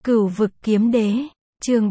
Cửu vực kiếm đế, chương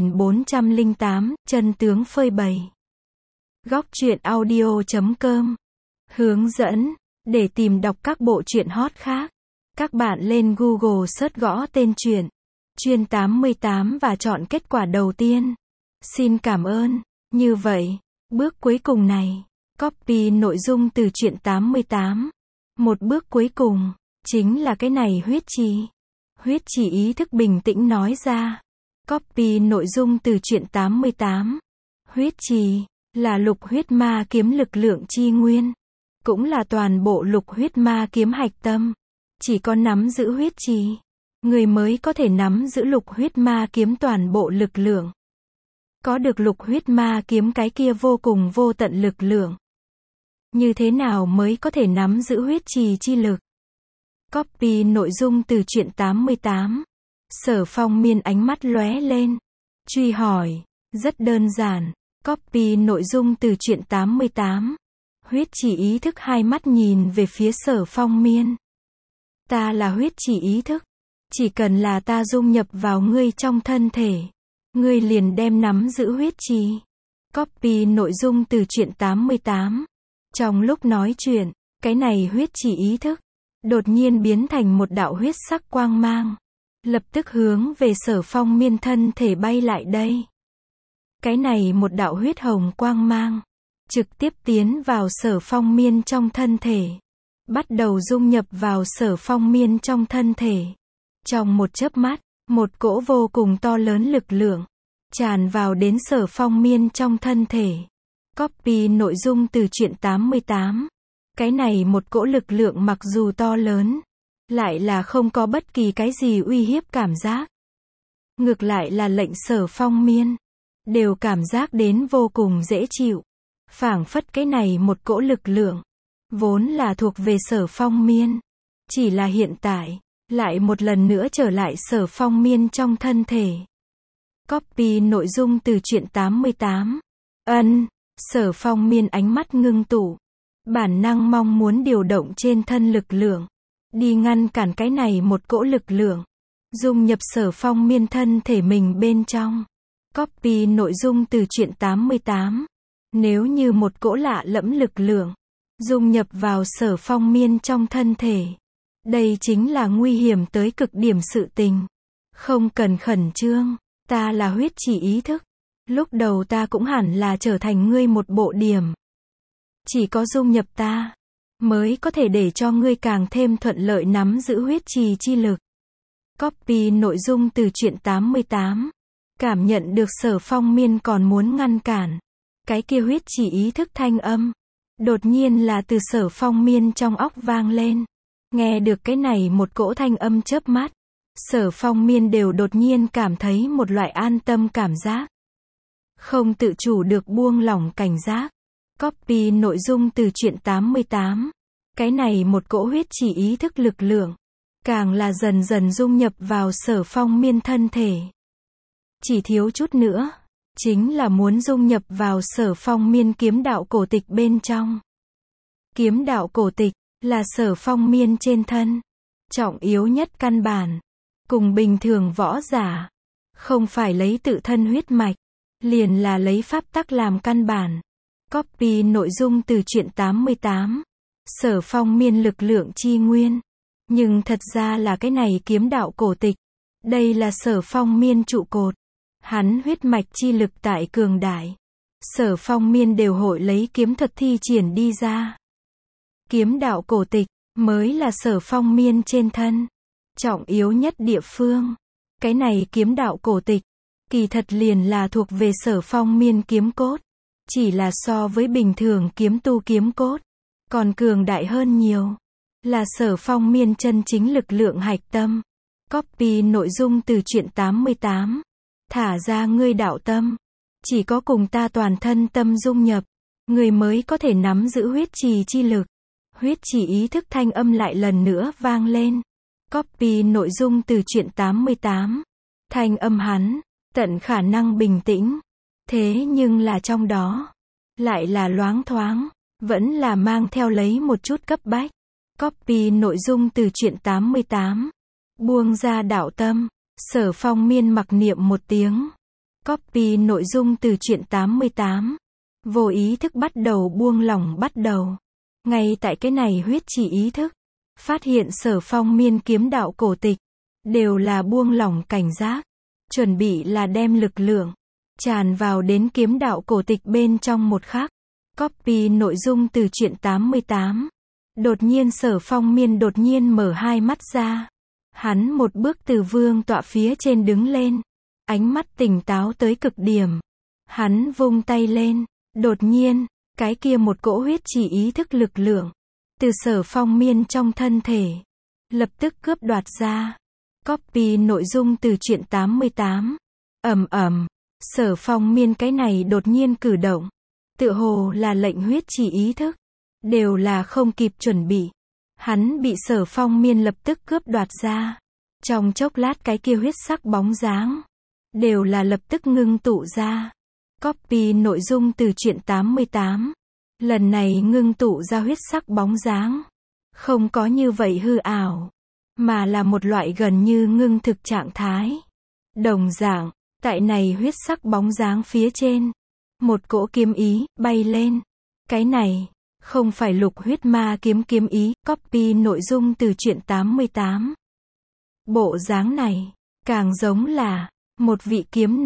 3408, chân tướng phơi bày. Góc truyện audio.com. Hướng dẫn, để tìm đọc các bộ truyện hot khác, các bạn lên Google search gõ tên truyện, Chuyên 88 và chọn kết quả đầu tiên. Xin cảm ơn. Như vậy, bước cuối cùng này, copy nội dung từ truyện 88. Một bước cuối cùng, chính là cái này huyết trì. Huyết trì ý thức bình tĩnh nói ra. Copy nội dung từ truyện 88. Huyết trì là lục huyết ma kiếm lực lượng chi nguyên, cũng là toàn bộ lục huyết ma kiếm hạch tâm. Chỉ có nắm giữ huyết trì, người mới có thể nắm giữ lục huyết ma kiếm toàn bộ lực lượng. Có được lục huyết ma kiếm cái kia vô cùng vô tận lực lượng. Như thế nào mới có thể nắm giữ huyết trì chi lực? Copy nội dung từ truyện 88. Sở Phong Miên ánh mắt lóe lên, truy hỏi. Rất đơn giản. Copy nội dung từ truyện 88. Huyết trì ý thức hai mắt nhìn về phía Sở Phong Miên. Ta là huyết trì ý thức. Chỉ cần là ta dung nhập vào ngươi trong thân thể, ngươi liền đem nắm giữ huyết trì. Copy nội dung từ truyện 88. Trong lúc nói chuyện, cái này huyết trì ý thức đột nhiên biến thành một đạo huyết sắc quang mang, lập tức hướng về Sở Phong Miên thân thể bay lại đây. Cái này một đạo huyết hồng quang mang, trực tiếp tiến vào Sở Phong Miên trong thân thể, bắt đầu dung nhập vào Sở Phong Miên trong thân thể. Trong một chớp mắt, một cỗ vô cùng to lớn lực lượng tràn vào đến Sở Phong Miên trong thân thể. Copy nội dung từ truyện 88. Cái này một cỗ lực lượng mặc dù to lớn, lại là không có bất kỳ cái gì uy hiếp cảm giác. Ngược lại là lệnh Sở Phong Miên đều cảm giác đến vô cùng dễ chịu. Phảng phất cái này một cỗ lực lượng vốn là thuộc về Sở Phong Miên, chỉ là hiện tại lại một lần nữa trở lại Sở Phong Miên trong thân thể. Copy nội dung từ truyện 88. Sở Phong Miên ánh mắt ngưng tụ, bản năng mong muốn điều động trên thân lực lượng, đi ngăn cản cái này một cỗ lực lượng dung nhập Sở Phong Miên thân thể mình bên trong. Copy nội dung từ truyện 88. Nếu như một cỗ lạ lẫm lực lượng dung nhập vào Sở Phong Miên trong thân thể, đây chính là nguy hiểm tới cực điểm sự tình. Không cần khẩn trương, ta là huyết trì ý thức. Lúc đầu ta cũng hẳn là trở thành ngươi một bộ điểm. Chỉ có dung nhập ta, mới có thể để cho ngươi càng thêm thuận lợi nắm giữ huyết trì chi lực. Copy nội dung từ truyện 88. Cảm nhận được Sở Phong Miên còn muốn ngăn cản cái kia huyết trì ý thức thanh âm, đột nhiên là từ Sở Phong Miên trong óc vang lên. Nghe được cái này một cỗ thanh âm chớp mắt, Sở Phong Miên đều đột nhiên cảm thấy một loại an tâm cảm giác, không tự chủ được buông lỏng cảnh giác. Copy nội dung từ truyện 88. Cái này một cỗ huyết trì ý thức lực lượng, càng là dần dần dung nhập vào Sở Phong Miên thân thể. Chỉ thiếu chút nữa, chính là muốn dung nhập vào Sở Phong Miên kiếm đạo cổ tịch bên trong. Kiếm đạo cổ tịch là Sở Phong Miên trên thân trọng yếu nhất căn bản, cùng bình thường võ giả không phải lấy tự thân huyết mạch, liền là lấy pháp tắc làm căn bản. Copy nội dung từ truyện 88. Sở Phong Miên lực lượng chi nguyên, nhưng thật ra là cái này kiếm đạo cổ tịch. Đây là Sở Phong Miên trụ cột. Hắn huyết mạch chi lực tại cường đại, Sở Phong Miên đều hội lấy kiếm thuật thi triển đi ra. Kiếm đạo cổ tịch mới là Sở Phong Miên trên thân trọng yếu nhất địa phương. Cái này kiếm đạo cổ tịch kỳ thật liền là thuộc về Sở Phong Miên kiếm cốt, chỉ là so với bình thường kiếm tu kiếm cốt còn cường đại hơn nhiều, là Sở Phong Miên chân chính lực lượng hạch tâm. Copy nội dung từ truyện 88. Thả ra ngươi đạo tâm, chỉ có cùng ta toàn thân tâm dung nhập, ngươi mới có thể nắm giữ huyết trì chi lực. Huyết trì ý thức thanh âm lại lần nữa vang lên. Copy nội dung từ truyện 88. Thanh âm hắn tận khả năng bình tĩnh, thế nhưng là trong đó lại là loáng thoáng, vẫn là mang theo lấy một chút cấp bách. Copy nội dung từ truyện 88. Buông ra đạo tâm, Sở Phong Miên mặc niệm một tiếng. Copy nội dung từ truyện 88. Vô ý thức bắt đầu buông lỏng bắt đầu. Ngay tại cái này huyết chỉ ý thức. Phát hiện Sở Phong Miên kiếm đạo cổ tịch. Đều là buông lỏng cảnh giác. Chuẩn bị là đem lực lượng. Tràn vào đến kiếm đạo cổ tịch bên trong một khắc. Copy nội dung từ truyện 88. Đột nhiên Sở Phong Miên đột nhiên mở hai mắt ra. Hắn một bước từ vương tọa phía trên đứng lên. Ánh mắt tỉnh táo tới cực điểm. Hắn vung tay lên. Đột nhiên, cái kia một cỗ huyết chỉ ý thức lực lượng. Từ Sở Phong Miên trong thân thể. Lập tức cướp đoạt ra. Copy nội dung từ truyện 88. Ầm ầm. Sở Phong Miên cái này đột nhiên cử động. Tựa hồ là lệnh huyết chỉ ý thức. Đều là không kịp chuẩn bị. Hắn bị Sở Phong Miên lập tức cướp đoạt ra. Trong chốc lát cái kia huyết sắc bóng dáng. Đều là lập tức ngưng tụ ra. Copy nội dung từ truyện 88. Lần này ngưng tụ ra huyết sắc bóng dáng. Không có như vậy hư ảo. Mà là một loại gần như ngưng thực trạng thái. Đồng dạng, tại này huyết sắc bóng dáng phía trên. Một cỗ kiếm ý, bay lên. Cái này, không phải lục huyết ma kiếm ý, copy nội dung từ truyện 88. Bộ dáng này, càng giống là, một vị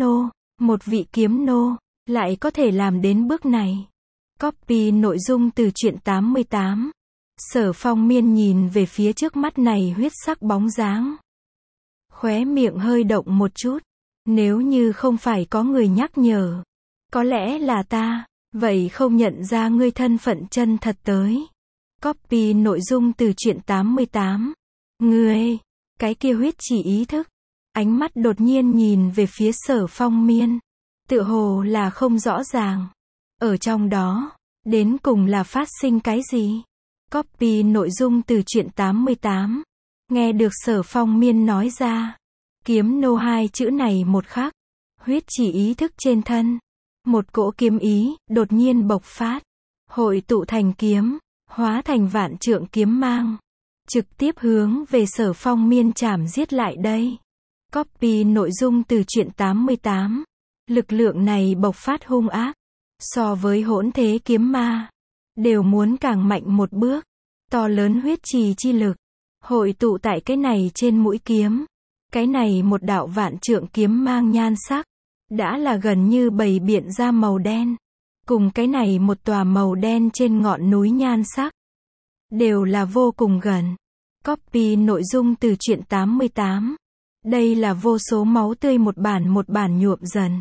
kiếm nô, lại có thể làm đến bước này. Copy nội dung từ truyện 88. Sở Phong Miên nhìn về phía trước mắt này huyết sắc bóng dáng. Khóe miệng hơi động một chút. Nếu như không phải có người nhắc nhở. Có lẽ là ta, vậy không nhận ra ngươi thân phận chân thật tới. Copy nội dung từ truyện 88. Ngươi, cái kia huyết chỉ ý thức. Ánh mắt đột nhiên nhìn về phía Sở Phong Miên. Tựa hồ là không rõ ràng. Ở trong đó, đến cùng là phát sinh cái gì? Copy nội dung từ truyện 88. Nghe được Sở Phong Miên nói ra. Kiếm nô hai chữ này một khắc. Huyết chỉ ý thức trên thân. Một cỗ kiếm ý, đột nhiên bộc phát. Hội tụ thành kiếm. Hóa thành vạn trượng kiếm mang. Trực tiếp hướng về Sở Phong Miên chảm giết lại đây. Copy nội dung từ truyện 88. Lực lượng này bộc phát hung ác. So với hỗn thế kiếm ma. Đều muốn càng mạnh một bước. To lớn huyết trì chi lực. Hội tụ tại cái này trên mũi kiếm. Cái này một đạo vạn trượng kiếm mang nhan sắc. Đã là gần như bày biện ra màu đen. Cùng cái này một tòa màu đen trên ngọn núi nhan sắc. Đều là vô cùng gần. Copy nội dung từ truyện 88. Đây là vô số máu tươi một bản nhuộm dần.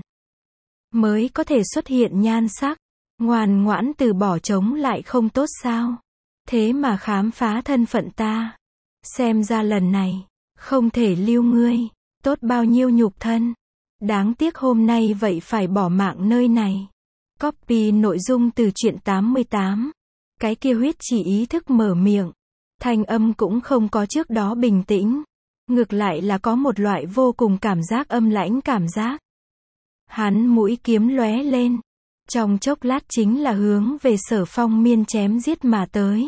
Mới có thể xuất hiện nhan sắc. Ngoan ngoãn từ bỏ chống lại không tốt sao? Thế mà khám phá thân phận ta. Xem ra lần này, không thể lưu ngươi. Tốt bao nhiêu nhục thân. Đáng tiếc hôm nay vậy phải bỏ mạng nơi này. Copy nội dung từ truyện 88. Cái kia huyết chỉ ý thức mở miệng. Thanh âm cũng không có trước đó bình tĩnh. Ngược lại là có một loại vô cùng cảm giác âm lãnh cảm giác. Hắn mũi kiếm lóe lên. Trong chốc lát chính là hướng về Sở Phong Miên chém giết mà tới.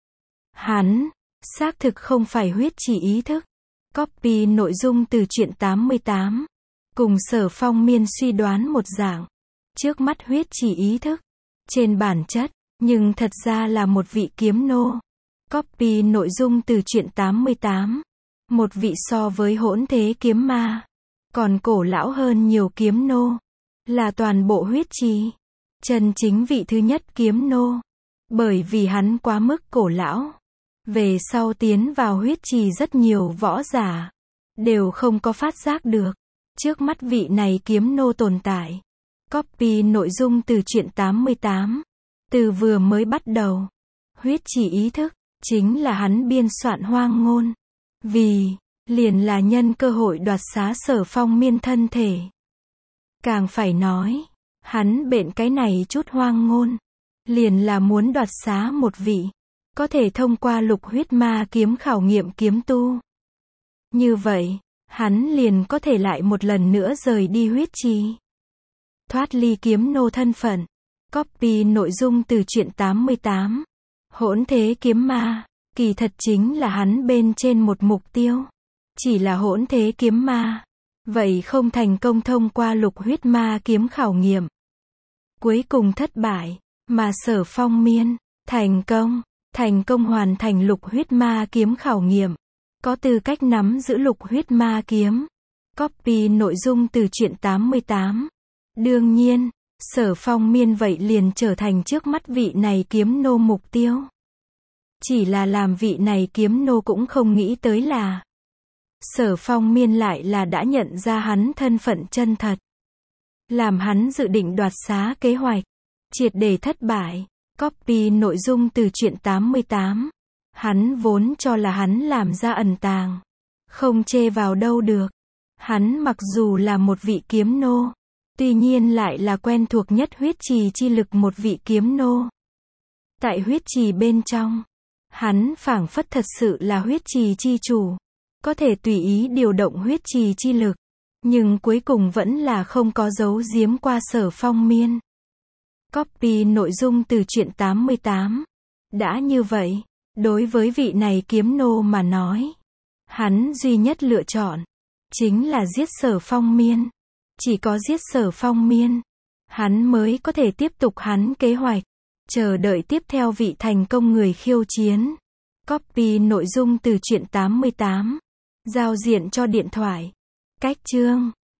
Hắn, xác thực không phải huyết chỉ ý thức. Copy nội dung từ truyện 88. Cùng Sở Phong Miên suy đoán một dạng. Trước mắt huyết chỉ ý thức. Trên bản chất, nhưng thật ra là một vị kiếm nô. Copy nội dung từ truyện 88. Một vị so với hỗn thế kiếm ma. Còn cổ lão hơn nhiều kiếm nô. Là toàn bộ huyết trì. Chân chính vị thứ nhất kiếm nô. Bởi vì hắn quá mức cổ lão. Về sau tiến vào huyết trì rất nhiều võ giả. Đều không có phát giác được. Trước mắt vị này kiếm nô tồn tại. Copy nội dung từ truyện 88. Từ vừa mới bắt đầu. Huyết chỉ ý thức. Chính là hắn biên soạn hoang ngôn. Vì, liền là nhân cơ hội đoạt xá Sở Phong Miên thân thể. Càng phải nói. Hắn bện cái này chút hoang ngôn. Liền là muốn đoạt xá một vị. Có thể thông qua lục huyết ma kiếm khảo nghiệm kiếm tu. Như vậy, hắn liền có thể lại một lần nữa rời đi huyết trì. Thoát ly kiếm nô thân phận. Copy nội dung từ truyện 88. Hỗn thế kiếm ma. Kỳ thật chính là hắn bên trên một mục tiêu. Chỉ là hỗn thế kiếm ma. Vậy không thành công thông qua lục huyết ma kiếm khảo nghiệm. Cuối cùng thất bại, mà Sở Phong Miên, thành công hoàn thành lục huyết ma kiếm khảo nghiệm. Có tư cách nắm giữ lục huyết ma kiếm. Copy nội dung từ truyện 88. Đương nhiên, Sở Phong Miên vậy liền trở thành trước mắt vị này kiếm nô mục tiêu. Chỉ là làm vị này kiếm nô cũng không nghĩ tới là Sở Phong Miên lại là đã nhận ra hắn thân phận chân thật. Làm hắn dự định đoạt xá kế hoạch, triệt để thất bại. Copy nội dung từ truyện 88. Hắn vốn cho là hắn làm ra ẩn tàng, không chê vào đâu được. Hắn mặc dù là một vị kiếm nô, tuy nhiên lại là quen thuộc nhất huyết trì chi lực một vị kiếm nô. Tại huyết trì bên trong, hắn phảng phất thật sự là huyết trì chi chủ, có thể tùy ý điều động huyết trì chi lực, nhưng cuối cùng vẫn là không có giấu giếm qua Sở Phong Miên. Copy nội dung từ truyện 88. Đã như vậy, đối với vị này kiếm nô mà nói, hắn duy nhất lựa chọn chính là giết Sở Phong Miên. Chỉ có giết Sở Phong Miên, hắn mới có thể tiếp tục hắn kế hoạch, chờ đợi tiếp theo vị thành công người khiêu chiến. Copy nội dung từ truyện 88. Giao diện cho điện thoại. Cách chương